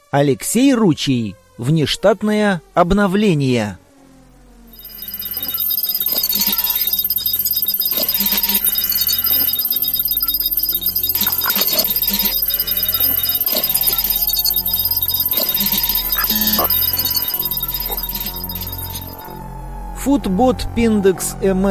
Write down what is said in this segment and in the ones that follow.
Алексей Ручий. Внештатное обновление. Футбот Pindex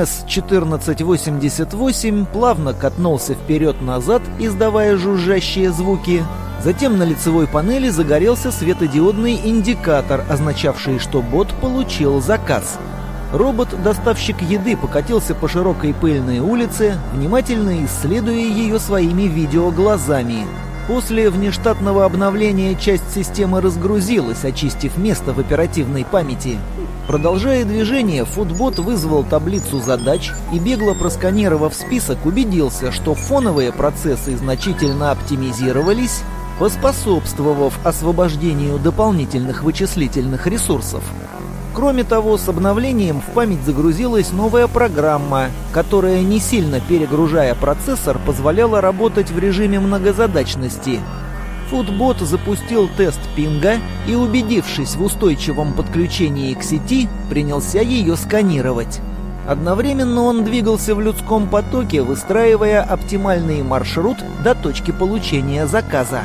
MS-1488 плавно катнулся вперед-назад, издавая жужжащие звуки. Затем на лицевой панели загорелся светодиодный индикатор, означавший, что бот получил заказ. Робот-доставщик еды покатился по широкой пыльной улице, внимательно исследуя ее своими видеоглазами. После внештатного обновления часть системы разгрузилась, очистив место в оперативной памяти. Продолжая движение, Футбот вызвал таблицу задач и, бегло просканировав список, убедился, что фоновые процессы значительно оптимизировались, поспособствовав освобождению дополнительных вычислительных ресурсов. Кроме того, с обновлением в память загрузилась новая программа, которая, не сильно перегружая процессор, позволяла работать в режиме многозадачности. Футбот запустил тест пинга и, убедившись в устойчивом подключении к сети, принялся ее сканировать. Одновременно он двигался в людском потоке, выстраивая оптимальный маршрут до точки получения заказа.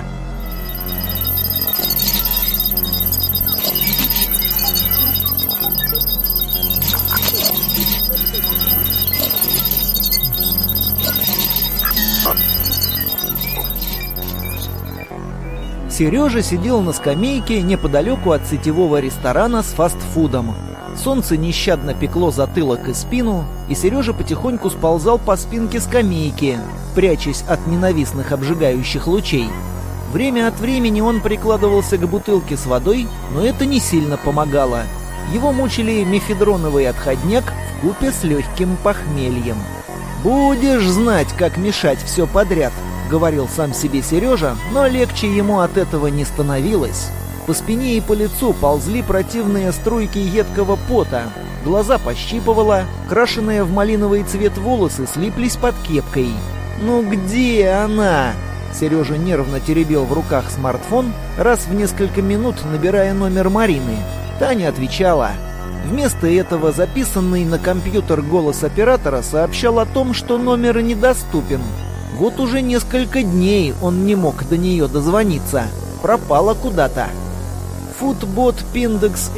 Сережа сидел на скамейке неподалеку от сетевого ресторана с фастфудом. Солнце нещадно пекло затылок и спину, и Сережа потихоньку сползал по спинке скамейки, прячась от ненавистных обжигающих лучей. Время от времени он прикладывался к бутылке с водой, но это не сильно помогало. Его мучили мефедроновый отходняк вкупе с легким похмельем. «Будешь знать, как мешать все подряд», — говорил сам себе Сережа, но легче ему от этого не становилось. По спине и по лицу ползли противные струйки едкого пота, глаза пощипывало, крашеные в малиновый цвет волосы слиплись под кепкой. «Ну где она?» Сережа нервно теребил в руках смартфон, раз в несколько минут набирая номер Марины. Та не отвечала. Вместо этого записанный на компьютер голос оператора сообщал о том, что номер недоступен. Вот уже несколько дней он не мог до нее дозвониться. Пропала куда-то. Футбот Pindex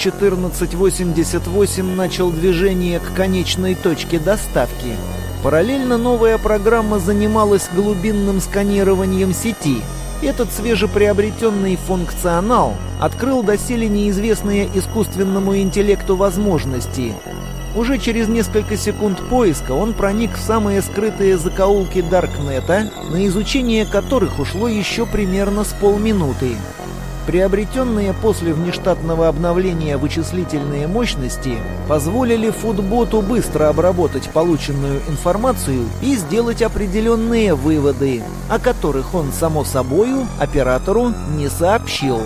MS-1488 начал движение к конечной точке доставки. Параллельно новая программа занималась глубинным сканированием сети. Этот свежеприобретенный функционал открыл доселе неизвестные искусственному интеллекту возможности. Уже через несколько секунд поиска он проник в самые скрытые закоулки Даркнета, на изучение которых ушло еще примерно с полминуты. Приобретенные после внештатного обновления вычислительные мощности позволили Футботу быстро обработать полученную информацию и сделать определенные выводы, о которых он, само собою, оператору не сообщил.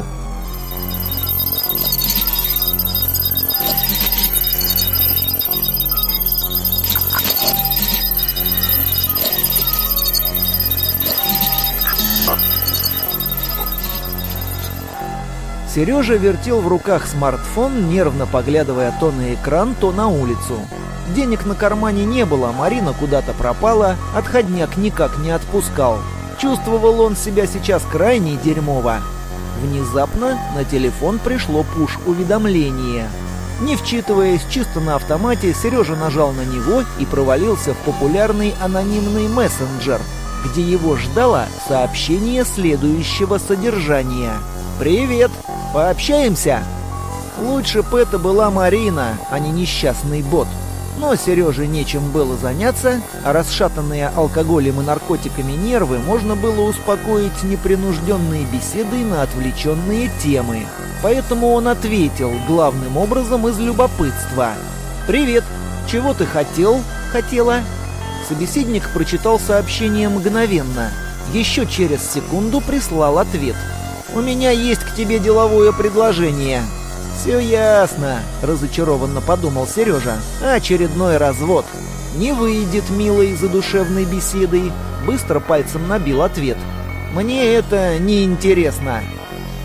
Сережа вертел в руках смартфон, нервно поглядывая то на экран, то на улицу. Денег на кармане не было, Марина куда-то пропала, отходняк никак не отпускал. Чувствовал он себя сейчас крайне дерьмово. Внезапно на телефон пришло пуш-уведомление. Не вчитываясь, чисто на автомате, Сережа нажал на него и провалился в популярный анонимный мессенджер, где его ждало сообщение следующего содержания. «Привет! Пообщаемся?» Лучше бы это была Марина, а не несчастный бот. Но Сереже нечем было заняться, а расшатанные алкоголем и наркотиками нервы можно было успокоить непринужденной беседой на отвлеченные темы. Поэтому он ответил главным образом из любопытства. «Привет! Чего ты хотел? Хотела?» Собеседник прочитал сообщение мгновенно. Еще через секунду прислал ответ. «У меня есть к тебе деловое предложение». «Все ясно», — разочарованно подумал Сережа. «Очередной развод. Не выйдет милой задушевной беседой». Быстро пальцем набил ответ. «Мне это не интересно».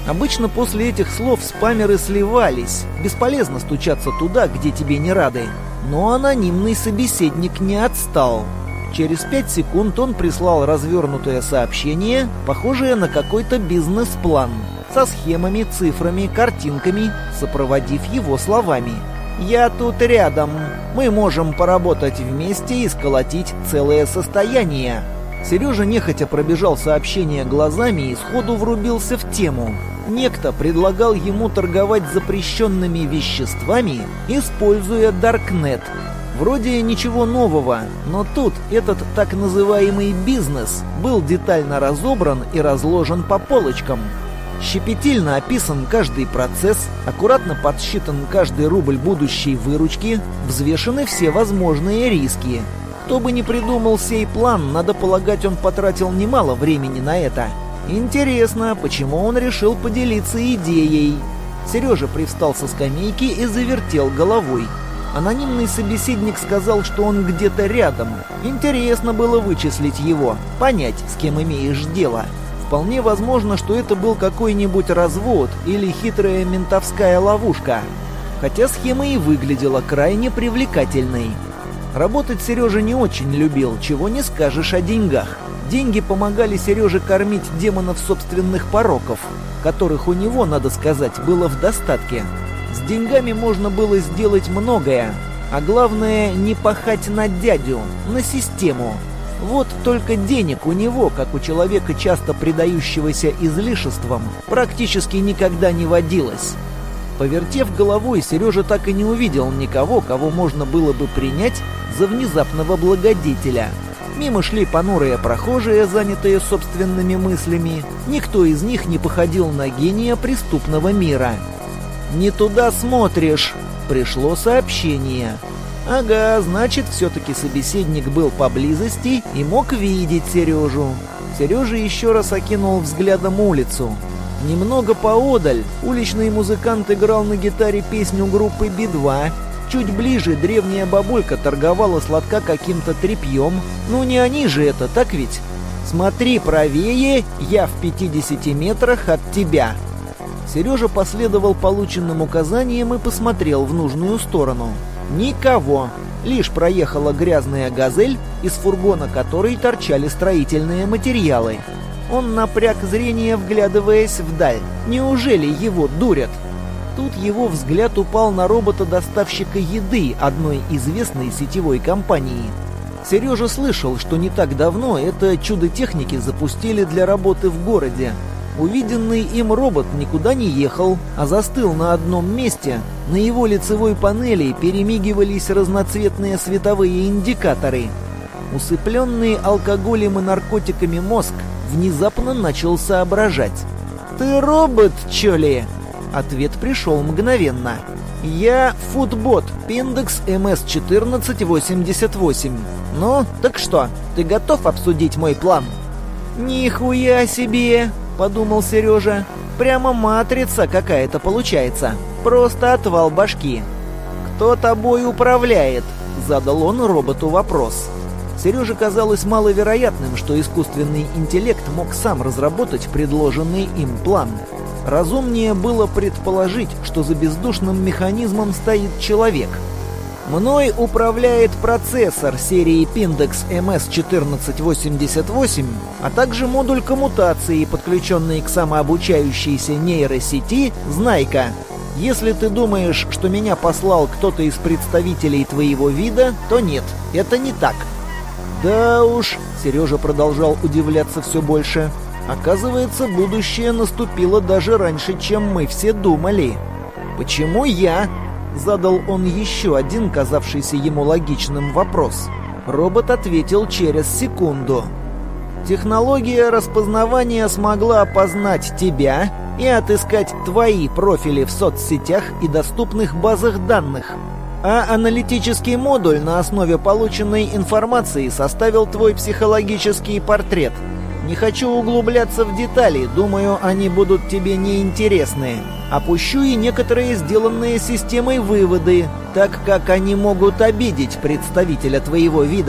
Обычно после этих слов спамеры сливались. Бесполезно стучаться туда, где тебе не рады. Но анонимный собеседник не отстал. Через 5 секунд он прислал развернутое сообщение, похожее на какой-то бизнес-план, со схемами, цифрами, картинками, сопроводив его словами. «Я тут рядом. Мы можем поработать вместе и сколотить целое состояние». Сережа нехотя пробежал сообщение глазами и сходу врубился в тему. Некто предлагал ему торговать запрещенными веществами, используя Даркнет. Вроде ничего нового, но тут этот так называемый бизнес был детально разобран и разложен по полочкам. Щепетильно описан каждый процесс, аккуратно подсчитан каждый рубль будущей выручки, взвешены все возможные риски. Кто бы ни придумал сей план, надо полагать, он потратил немало времени на это. Интересно, почему он решил поделиться идеей? Сережа привстал со скамейки и завертел головой. Анонимный собеседник сказал, что он где-то рядом. Интересно было вычислить его, понять, с кем имеешь дело. Вполне возможно, что это был какой-нибудь развод или хитрая ментовская ловушка. Хотя схема и выглядела крайне привлекательной. Работать Сережа не очень любил, чего не скажешь о деньгах. Деньги помогали Сереже кормить демонов собственных пороков, которых у него, надо сказать, было в достатке. С деньгами можно было сделать многое, а главное не пахать на дядю, на систему. Вот только денег у него, как у человека, часто предающегося излишествам, практически никогда не водилось. Повертев головой, Сережа так и не увидел никого, кого можно было бы принять за внезапного благодетеля. Мимо шли понурые прохожие, занятые собственными мыслями. Никто из них не походил на гения преступного мира. «Не туда смотришь!» — пришло сообщение. Ага, значит, все-таки собеседник был поблизости и мог видеть Сережу. Сережа еще раз окинул взглядом улицу. Немного поодаль уличный музыкант играл на гитаре песню группы Би-2. Чуть ближе древняя бабулька торговала сладка каким-то тряпьем. Ну не они же это, так ведь? «Смотри правее, я в 50 метрах от тебя». Сережа последовал полученным указаниям и посмотрел в нужную сторону. Никого. Лишь проехала грязная «Газель», из фургона которой торчали строительные материалы. Он напряг зрение, вглядываясь вдаль. Неужели его дурят? Тут его взгляд упал на робота-доставщика еды одной известной сетевой компании. Сережа слышал, что не так давно это чудо техники запустили для работы в городе. Увиденный им робот никуда не ехал, а застыл на одном месте. На его лицевой панели перемигивались разноцветные световые индикаторы. Усыпленный алкоголем и наркотиками мозг внезапно начал соображать. «Ты робот, чё ли?» Ответ пришел мгновенно. «Я Футбот, Пиндекс МС-1488. Ну, так что, ты готов обсудить мой план?» «Нихуя себе!» — подумал Сережа. «Прямо матрица какая-то получается. Просто отвал башки». «Кто тобой управляет?» — задал он роботу вопрос. Сереже казалось маловероятным, что искусственный интеллект мог сам разработать предложенный им план. Разумнее было предположить, что за бездушным механизмом стоит человек. «Мной управляет процессор серии Пиндекс МС-1488, а также модуль коммутации, подключенный к самообучающейся нейросети «Знайка». Если ты думаешь, что меня послал кто-то из представителей твоего вида, то нет, это не так». «Да уж», — Сережа продолжал удивляться все больше, — «оказывается, будущее наступило даже раньше, чем мы все думали». «Почему я?» — задал он еще один, казавшийся ему логичным, вопрос. Робот ответил через секунду. «Технология распознавания смогла опознать тебя и отыскать твои профили в соцсетях и доступных базах данных. А аналитический модуль на основе полученной информации составил твой психологический портрет. Не хочу углубляться в детали, думаю, они будут тебе неинтересны. Опущу и некоторые сделанные системой выводы, так как они могут обидеть представителя твоего вида.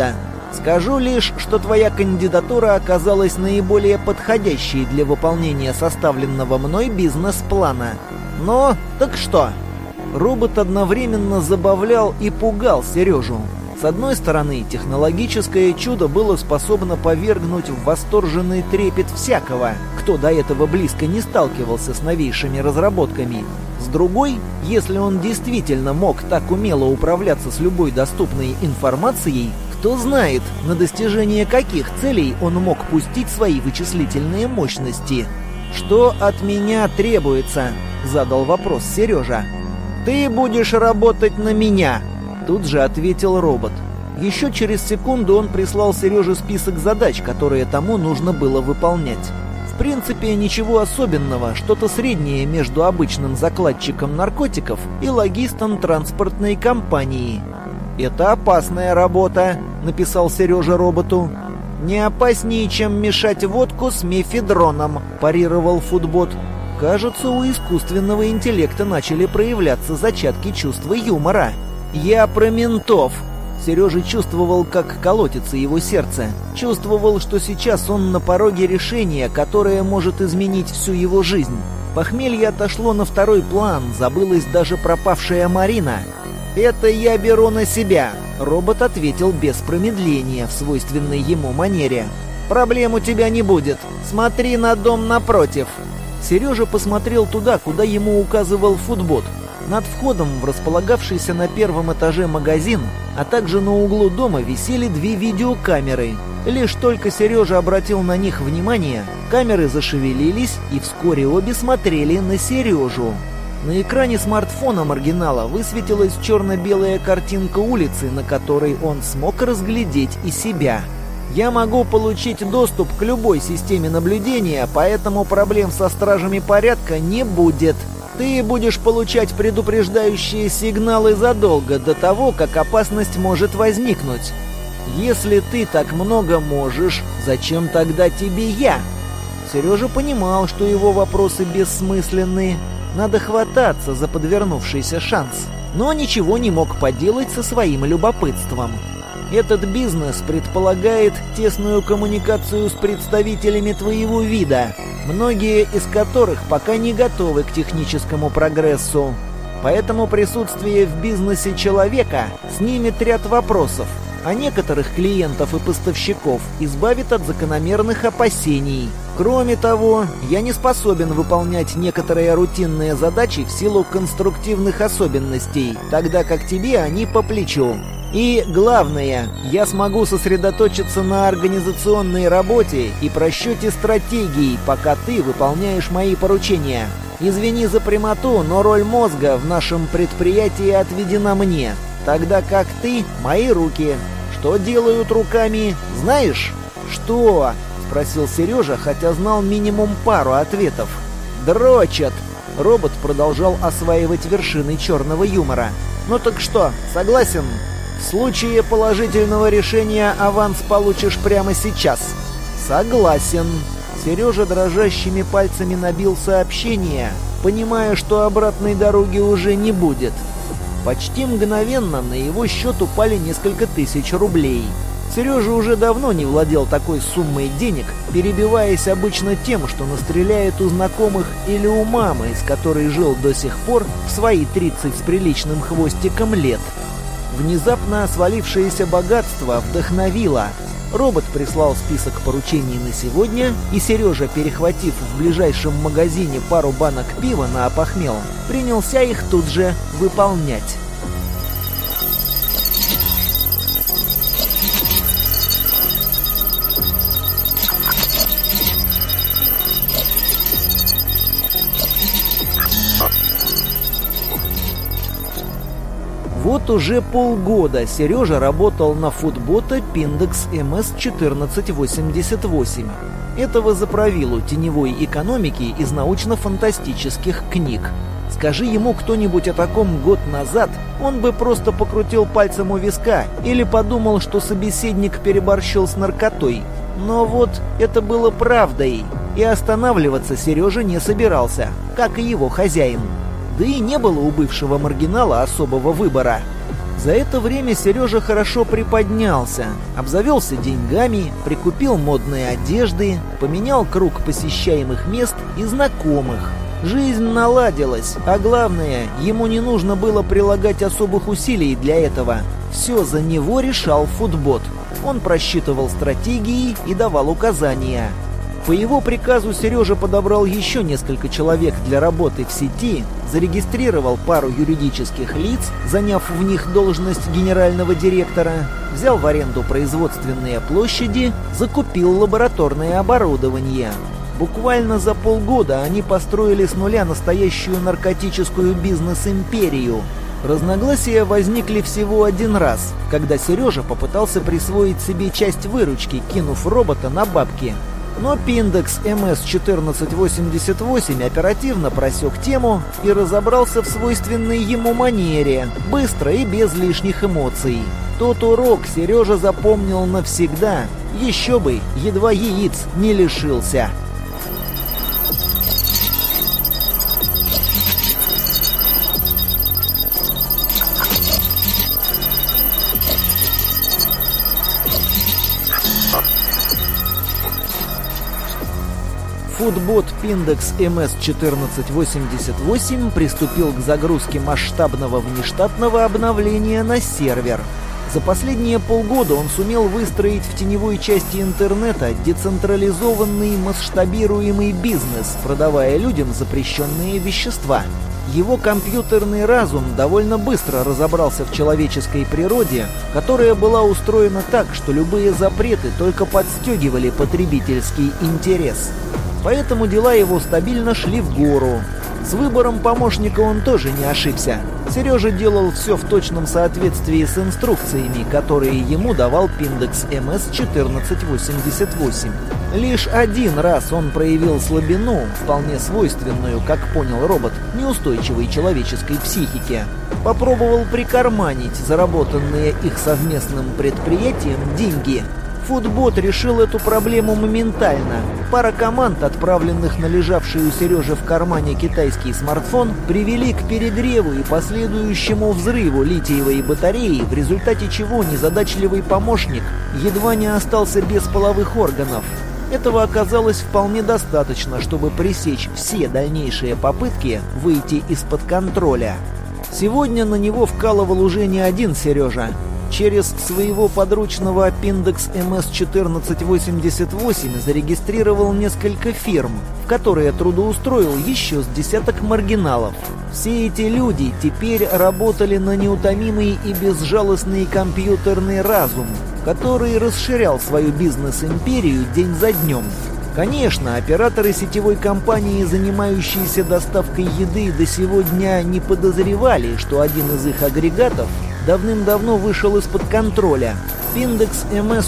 Скажу лишь, что твоя кандидатура оказалась наиболее подходящей для выполнения составленного мной бизнес-плана. Но, так что?» Робот одновременно забавлял и пугал Сережу. С одной стороны, технологическое чудо было способно повергнуть в восторженный трепет всякого, кто до этого близко не сталкивался с новейшими разработками. С другой, если он действительно мог так умело управляться с любой доступной информацией, кто знает, на достижение каких целей он мог пустить свои вычислительные мощности. «Что от меня требуется?» — задал вопрос Сережа. «Ты будешь работать на меня», — тут же ответил робот. Еще через секунду он прислал Сереже список задач, которые тому нужно было выполнять. В принципе, ничего особенного, что-то среднее между обычным закладчиком наркотиков и логистом транспортной компании. «Это опасная работа», — написал Сережа роботу. «Не опаснее, чем мешать водку с мефедроном», — парировал Фудбот. Кажется, у искусственного интеллекта начали проявляться зачатки чувства юмора. «Я про ментов». Сережа чувствовал, как колотится его сердце. Чувствовал, что сейчас он на пороге решения, которое может изменить всю его жизнь. Похмелье отошло на второй план, забылась даже пропавшая Марина. «Это я беру на себя», — робот ответил без промедления в свойственной ему манере. «Проблем у тебя не будет. Смотри на дом напротив». Сережа посмотрел туда, куда ему указывал Фудбот. Над входом в располагавшийся на первом этаже магазин, а также на углу дома висели 2 видеокамеры. Лишь только Сережа обратил на них внимание, камеры зашевелились, и вскоре обе смотрели на Сережу. На экране смартфона маргинала высветилась черно-белая картинка улицы, на которой он смог разглядеть и себя. «Я могу получить доступ к любой системе наблюдения, поэтому проблем со стражами порядка не будет. Ты будешь получать предупреждающие сигналы задолго до того, как опасность может возникнуть. Если ты так много можешь, зачем тогда тебе я?» Сережа понимал, что его вопросы бессмысленны. Надо хвататься за подвернувшийся шанс. Но ничего не мог поделать со своим любопытством. Этот бизнес предполагает тесную коммуникацию с представителями твоего вида, многие из которых пока не готовы к техническому прогрессу. Поэтому присутствие в бизнесе человека снимет ряд вопросов, а некоторых клиентов и поставщиков избавит от закономерных опасений. Кроме того, я не способен выполнять некоторые рутинные задачи в силу конструктивных особенностей, тогда как тебе они по плечу. И главное, я смогу сосредоточиться на организационной работе и просчете стратегий, пока ты выполняешь мои поручения. Извини за прямоту, но роль мозга в нашем предприятии отведена мне, тогда как ты — мои руки. Что делают руками, знаешь? «Что?» — спросил Сережа, хотя знал минимум пару ответов. «Дрочат!» — робот продолжал осваивать вершины черного юмора. «Ну так что, согласен? В случае положительного решения аванс получишь прямо сейчас». «Согласен». Сережа дрожащими пальцами набил сообщение, понимая, что обратной дороги уже не будет. Почти мгновенно на его счет упали несколько тысяч рублей. Сережа уже давно не владел такой суммой денег, перебиваясь обычно тем, что настреляет у знакомых или у мамы, с которой жил до сих пор в свои 30 с приличным хвостиком лет. Внезапно свалившееся богатство вдохновило. Робот прислал список поручений на сегодня, и Сережа, перехватив в ближайшем магазине пару банок пива на опохмел, принялся их тут же выполнять. Вот уже полгода Сережа работал на Фудбота Пиндекс МС-1488. Этого заправилу теневой экономики из научно-фантастических книг. Скажи ему кто-нибудь о таком год назад, он бы просто покрутил пальцем у виска или подумал, что собеседник переборщил с наркотой. Но вот это было правдой, и останавливаться Сережа не собирался, как и его хозяин. Да и не было у бывшего маргинала особого выбора. За это время Сережа хорошо приподнялся, обзавелся деньгами, прикупил модные одежды, поменял круг посещаемых мест и знакомых. Жизнь наладилась, а главное, ему не нужно было прилагать особых усилий для этого. Все за него решал Фудбот. Он просчитывал стратегии и давал указания. По его приказу Сережа подобрал еще несколько человек для работы в сети, зарегистрировал пару юридических лиц, заняв в них должность генерального директора, взял в аренду производственные площади, закупил лабораторное оборудование. Буквально за полгода они построили с нуля настоящую наркотическую бизнес-империю. Разногласия возникли всего один раз, когда Сережа попытался присвоить себе часть выручки, кинув робота на бабки. Но Пиндекс МС-1488 оперативно просек тему и разобрался в свойственной ему манере, быстро и без лишних эмоций. Тот урок Сережа запомнил навсегда, еще бы, едва яиц не лишился. Фудбот Пиндекс МС-1488 приступил к загрузке масштабного внештатного обновления на сервер. За последние полгода он сумел выстроить в теневой части интернета децентрализованный масштабируемый бизнес, продавая людям запрещенные вещества. Его компьютерный разум довольно быстро разобрался в человеческой природе, которая была устроена так, что любые запреты только подстегивали потребительский интерес. Поэтому дела его стабильно шли в гору. С выбором помощника он тоже не ошибся. Сережа делал все в точном соответствии с инструкциями, которые ему давал Пиндекс МС-1488. Лишь один раз он проявил слабину, вполне свойственную, как понял робот, неустойчивой человеческой психике. Попробовал прикарманить заработанные их совместным предприятием деньги. Фудбот решил эту проблему моментально. Пара команд, отправленных на лежавший у Сережи в кармане китайский смартфон, привели к перегреву и последующему взрыву литиевой батареи, в результате чего незадачливый помощник едва не остался без половых органов. Этого оказалось вполне достаточно, чтобы пресечь все дальнейшие попытки выйти из-под контроля. Сегодня на него вкалывал уже не один Сережа. Через своего подручного Пиндекс МС-1488 зарегистрировал несколько фирм, в которые трудоустроил еще с десяток маргиналов. Все эти люди теперь работали на неутомимый и безжалостный компьютерный разум, который расширял свою бизнес-империю день за днем. Конечно, операторы сетевой компании, занимающиеся доставкой еды, до сего дня не подозревали, что один из их агрегатов давным-давно вышел из-под контроля. Пиндекс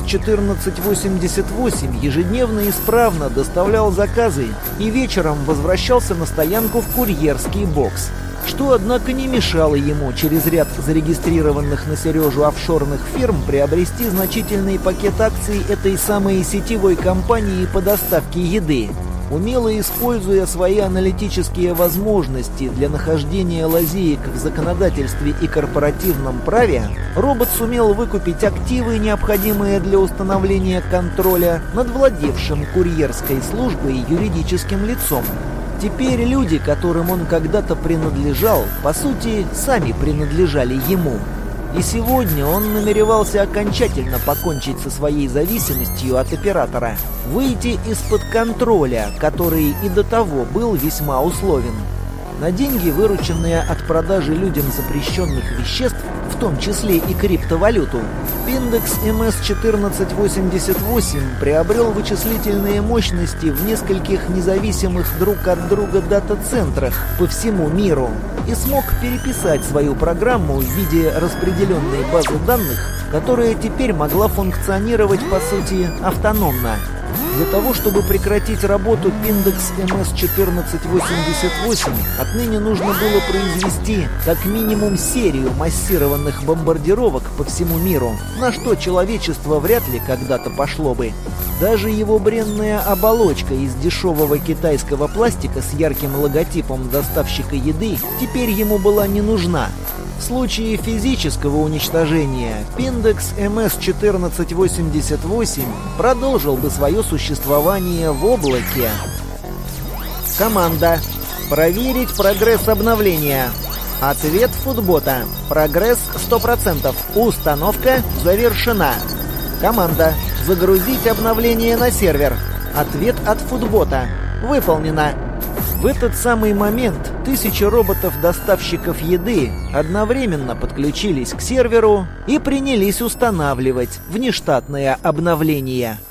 МС-1488 ежедневно исправно доставлял заказы и вечером возвращался на стоянку в курьерский бокс. Что, однако, не мешало ему через ряд зарегистрированных на Сережу офшорных фирм приобрести значительный пакет акций этой самой сетевой компании по доставке еды. Умело используя свои аналитические возможности для нахождения лазеек в законодательстве и корпоративном праве, робот сумел выкупить активы, необходимые для установления контроля над владевшим курьерской службой юридическим лицом. Теперь люди, которым он когда-то принадлежал, по сути, сами принадлежали ему. И сегодня он намеревался окончательно покончить со своей зависимостью от оператора, выйти из-под контроля, который и до того был весьма условен. На деньги, вырученные от продажи людям запрещенных веществ, в том числе и криптовалюту, Пиндекс МС-1488 приобрел вычислительные мощности в нескольких независимых друг от друга дата-центрах по всему миру и смог переписать свою программу в виде распределенной базы данных, которая теперь могла функционировать, по сути, автономно. Для того, чтобы прекратить работу Pindex MS-1488, отныне нужно было произвести как минимум серию массированных бомбардировок по всему миру, на что человечество вряд ли когда-то пошло бы. Даже его бренная оболочка из дешевого китайского пластика с ярким логотипом доставщика еды теперь ему была не нужна. В случае физического уничтожения Pindex MS-1488 продолжил бы свое существование в облаке. Команда. Проверить прогресс обновления. Ответ Фудбота. Прогресс 100%. Установка завершена. Команда. Загрузить обновление на сервер. Ответ от Фудбота. Выполнено. В этот самый момент 1000 роботов-доставщиков еды одновременно подключились к серверу и принялись устанавливать внештатное обновление.